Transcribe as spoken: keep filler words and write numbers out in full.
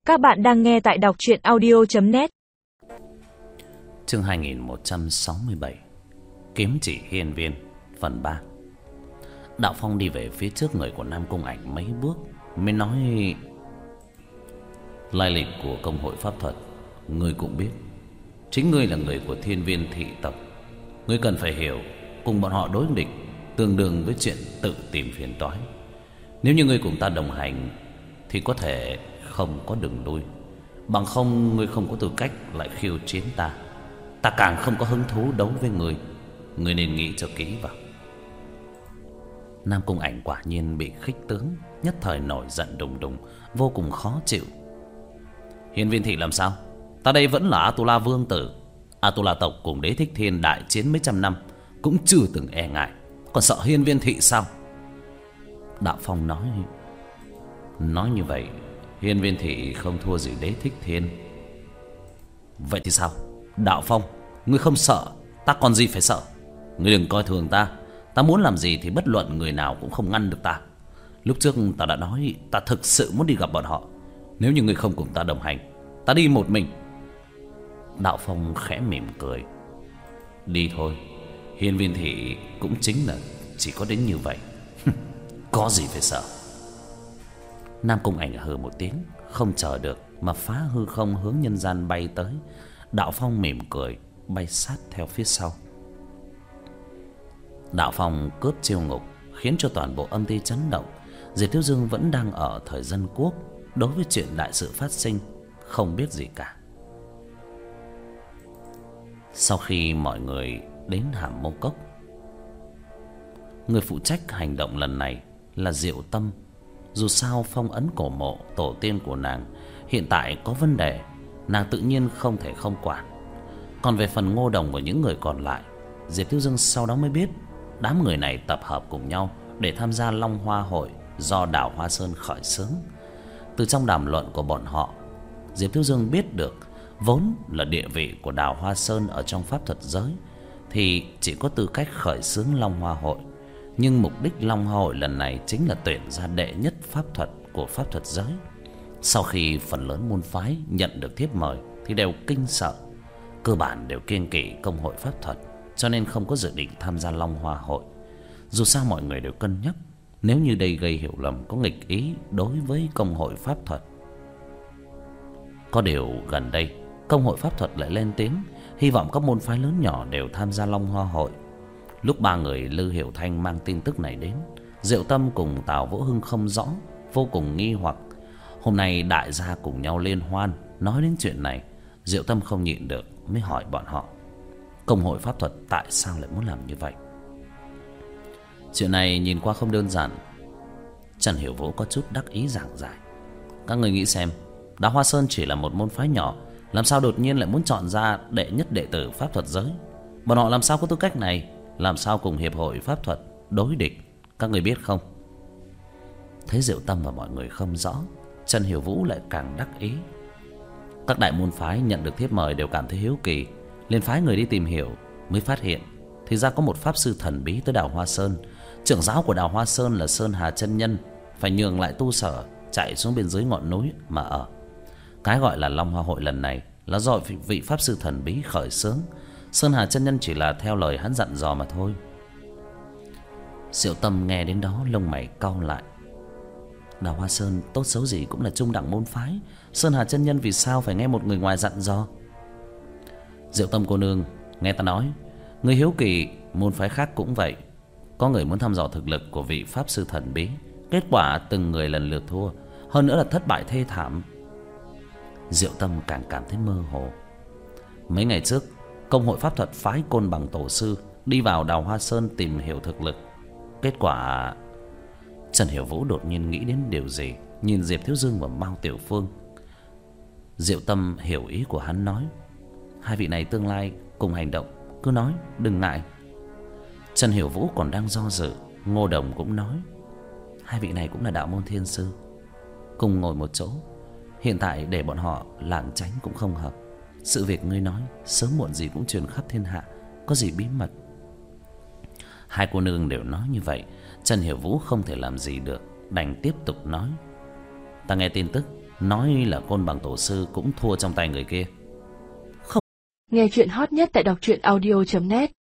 Các bạn đang nghe tại đọc truyện audio chấm net. Chương hai nghìn một trăm sáu mươi bảy, Kiếm chỉ hiên viên, phần ba. Đạo Phong đi về phía trước người của Nam Cung Ảnh mấy bước mới nói: lai lịch của công hội pháp thuật ngươi cũng biết. Chính ngươi là người của Thiên Viên thị tộc. Ngươi cần phải hiểu, cùng bọn họ đối địch tương đương với chuyện tự tìm phiền toái. Nếu như ngươi cùng ta đồng hành thì có thể không có đường lui, bằng không ngươi không có tư cách lại khiêu chiến ta. Ta càng không có hứng thú đấu với ngươi. Ngươi nên nghĩ cho kỹ vào. Nam Cung Ảnh quả nhiên bị khích tướng, nhất thời nổi giận đùng đùng, vô cùng khó chịu. Hiên Viên thị làm sao? Ta đây vẫn là Atula vương tử. Atula tộc cùng Đế Thích Thiên đại chiến mấy trăm năm cũng chưa từng e ngại, còn sợ Hiên Viên thị sao? Đạo Phong nói: nói như vậy Hiên Viên thị không thua gì Đế Thích Thiên. Vậy thì sao? Đạo Phong, ngươi không sợ, ta còn gì phải sợ. Ngươi đừng coi thường ta. Ta muốn làm gì thì bất luận người nào cũng không ngăn được ta. Lúc trước ta đã nói ta thực sự muốn đi gặp bọn họ. Nếu như ngươi không cùng ta đồng hành, ta đi một mình. Đạo Phong khẽ mỉm cười: đi thôi. Hiên Viên thị cũng chính là chỉ có đến như vậy. Có gì phải sợ. Nam Cung Ảnh hừ một tiếng, không chờ được mà phá hư không hướng nhân gian bay tới. Đạo Phong mỉm cười bay sát theo phía sau. Đạo Phong cướp chiêu ngục khiến cho toàn bộ âm ty chấn động. Diệp Thiếu Dương vẫn đang ở thời dân quốc, đối với chuyện đại sự phát sinh không biết gì cả. Sau khi mọi người đến Hàm Mâu Cốc, người phụ trách hành động lần này là Diệu Tâm. Dù sao phong ấn cổ mộ tổ tiên của nàng hiện tại có vấn đề, nàng tự nhiên không thể không quản. Còn về phần Ngô Đồng và những người còn lại, Diệp Thiếu Dương sau đó mới biết đám người này tập hợp cùng nhau để tham gia Long Hoa hội do Đào Hoa Sơn khởi xướng. Từ trong đàm luận của bọn họ, Diệp Thiếu Dương biết được vốn là địa vị của Đào Hoa Sơn ở trong pháp thuật giới thì chỉ có tư cách khởi xướng Long Hoa hội. Nhưng mục đích Long Hoa hội lần này chính là tuyển ra đệ nhất pháp thuật của pháp thuật giới. Sau khi phần lớn môn phái nhận được thiếp mời thì đều kinh sợ, cơ bản đều kiêng kỵ công hội pháp thuật, cho nên không có dự định tham gia Long Hoa hội. Dù sao mọi người đều cân nhắc, nếu như đây gây hiểu lầm có nghịch ý đối với công hội pháp thuật. Có điều gần đây công hội pháp thuật lại lên tiếng hy vọng các môn phái lớn nhỏ đều tham gia Long Hoa hội. Lúc ba người Lư Hiểu Thanh mang tin tức này đến, Diệu Tâm cùng Tào Vũ Hưng không rõ, vô cùng nghi hoặc. Hôm nay đại gia cùng nhau liên hoan nói đến chuyện này, Diệu Tâm không nhịn được mới hỏi bọn họ công hội pháp thuật tại sao lại muốn làm như vậy. Chuyện này nhìn qua không đơn giản. Trần Hiểu Vũ có chút đắc ý giảng giải: các người nghĩ xem, Đào Hoa Sơn chỉ là một môn phái nhỏ, làm sao đột nhiên lại muốn chọn ra đệ nhất đệ tử pháp thuật giới? Bọn họ làm sao có tư cách này? Làm sao cùng hiệp hội pháp thuật đối địch? Các người biết không? Thấy Diệu Tâm và mọi người không rõ, Trần Hiểu Vũ lại càng đắc ý. Các đại môn phái nhận được thiếp mời đều cảm thấy hiếu kỳ, liền phái người đi tìm hiểu, mới phát hiện thì ra có một pháp sư thần bí tới Đào Hoa Sơn. Trưởng giáo của Đào Hoa Sơn là Sơn Hà chân nhân, phải nhường lại tu sở chạy xuống bên dưới ngọn núi mà ở. Cái gọi là Long Hoa hội lần này là do vị pháp sư thần bí khởi xướng. Sơn Hà chân nhân chỉ là theo lời hắn dặn dò mà thôi. Diệu Tâm nghe đến đó lông mày cau lại. Đào Hoa Sơn tốt xấu gì cũng là trung đẳng môn phái, Sơn Hà chân nhân vì sao phải nghe một người ngoài dặn dò? Diệu Tâm cô nương, nghe ta nói, người hiếu kỳ môn phái khác cũng vậy. Có người muốn thăm dò thực lực của vị pháp sư thần bí, kết quả từng người lần lượt thua, hơn nữa là thất bại thê thảm. Diệu Tâm càng cảm thấy mơ hồ. Mấy ngày trước, công hội pháp thuật phái Côn Bằng tổ sư đi vào Đào Hoa Sơn tìm hiểu thực lực. Kết quả... Trần Hiểu Vũ đột nhiên nghĩ đến điều gì, nhìn Diệp Thiếu Dương và Mao Tiểu Phương. Diệu Tâm hiểu ý của hắn, nói: hai vị này tương lai cùng hành động, cứ nói, đừng ngại. Trần Hiểu Vũ còn đang do dự, Ngô Đồng cũng nói: hai vị này cũng là đạo môn thiên sư, cùng ngồi một chỗ, hiện tại để bọn họ lảng tránh cũng không hợp. Sự việc ngươi nói sớm muộn gì cũng truyền khắp thiên hạ, có gì bí mật? Hai cô nương đều nói như vậy, Trần Hiểu Vũ không thể làm gì được, đành tiếp tục nói: ta nghe tin tức nói là côn bằng tổ sư cũng thua trong tay người kia. Nghe chuyện hot nhất tại đọc truyện audio chấm net.